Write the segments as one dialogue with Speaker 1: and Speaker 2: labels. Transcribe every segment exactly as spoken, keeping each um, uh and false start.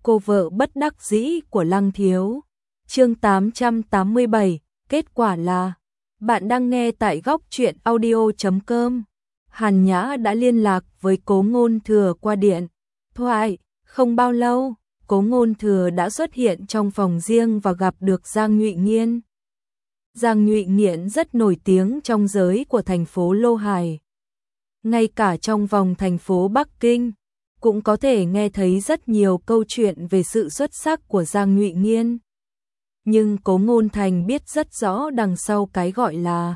Speaker 1: cô vợ bất đắc dĩ của Lăng Thiếu. Chương tám trăm tám mươi bảy, kết quả là bạn đang nghe tại góc truyện audio chấm com. Hàn Nhã đã liên lạc với Cố Ngôn Thừa qua điện thoại, không bao lâu, Cố Ngôn Thừa đã xuất hiện trong phòng riêng và gặp được Giang Nhụy Nghiên. Giang Nhụy Nghiên rất nổi tiếng trong giới của thành phố Lô Hải. Ngay cả trong vòng thành phố Bắc Kinh, cũng có thể nghe thấy rất nhiều câu chuyện về sự xuất sắc của Giang Nhụy Nghiên. Nhưng Cố Ngôn Thành biết rất rõ đằng sau cái gọi là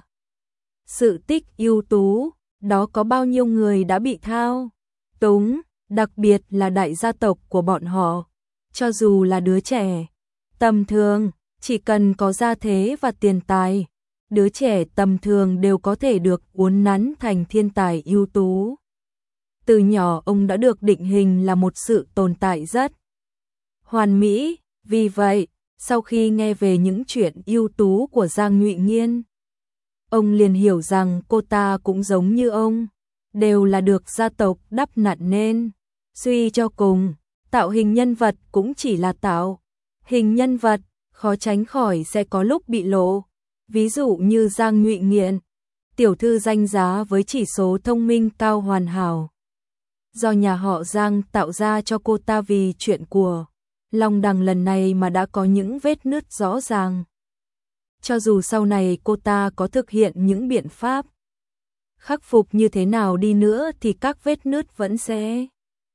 Speaker 1: sự tích ưu tú, đó có bao nhiêu người đã bị thao túng, đặc biệt là đại gia tộc của bọn họ. Cho dù là đứa trẻ tầm thường, chỉ cần có gia thế và tiền tài, đứa trẻ tầm thường đều có thể được uốn nắn thành thiên tài ưu tú. Từ nhỏ ông đã được định hình là một sự tồn tại rất hoàn mỹ, vì vậy, sau khi nghe về những chuyện ưu tú của Giang Nhụy Nghiên, ông liền hiểu rằng cô ta cũng giống như ông, đều là được gia tộc đắp nặn nên. Suy cho cùng, tạo hình nhân vật cũng chỉ là tạo hình nhân vật, khó tránh khỏi sẽ có lúc bị lộ. Ví dụ như Giang Nhụy Nghiên, tiểu thư danh giá với chỉ số thông minh cao hoàn hảo, do nhà họ Giang tạo ra cho cô ta vì chuyện của Long Đằng lần này mà đã có những vết nứt rõ ràng. Cho dù sau này cô ta có thực hiện những biện pháp khắc phục như thế nào đi nữa thì các vết nứt vẫn sẽ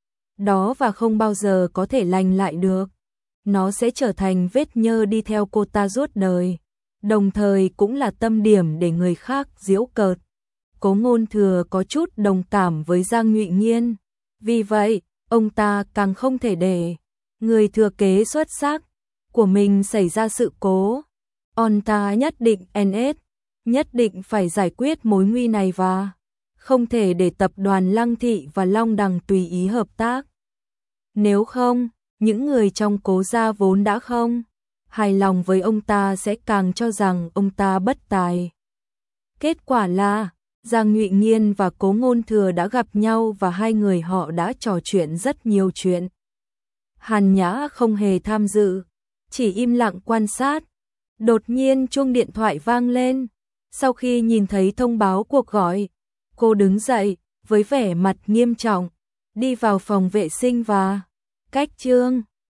Speaker 1: đó và không bao giờ có thể lành lại được. Nó sẽ trở thành vết nhơ đi theo cô ta suốt đời, đồng thời cũng là tâm điểm để người khác giễu cợt. Cố Ngôn Thừa có chút đồng cảm với Giang Nhụy Nghiên, vì vậy, ông ta càng không thể để người thừa kế xuất sắc của mình xảy ra sự cố. Ông ta nhất định en ét, nhất định phải giải quyết mối nguy này và không thể để tập đoàn Lăng Thị và Long Đằng tùy ý hợp tác. Nếu không, những người trong Cố gia vốn đã không hài lòng với ông ta sẽ càng cho rằng ông ta bất tài. Kết quả là Giang Nhụy Nghiên và Cố Ngôn Thừa đã gặp nhau và hai người họ đã trò chuyện rất nhiều chuyện. Hàn Nhã không hề tham dự, chỉ im lặng quan sát. Đột nhiên chuông điện thoại vang lên. Sau khi nhìn thấy thông báo cuộc gọi, cô đứng dậy với vẻ mặt nghiêm trọng, đi vào phòng vệ sinh và cách trương.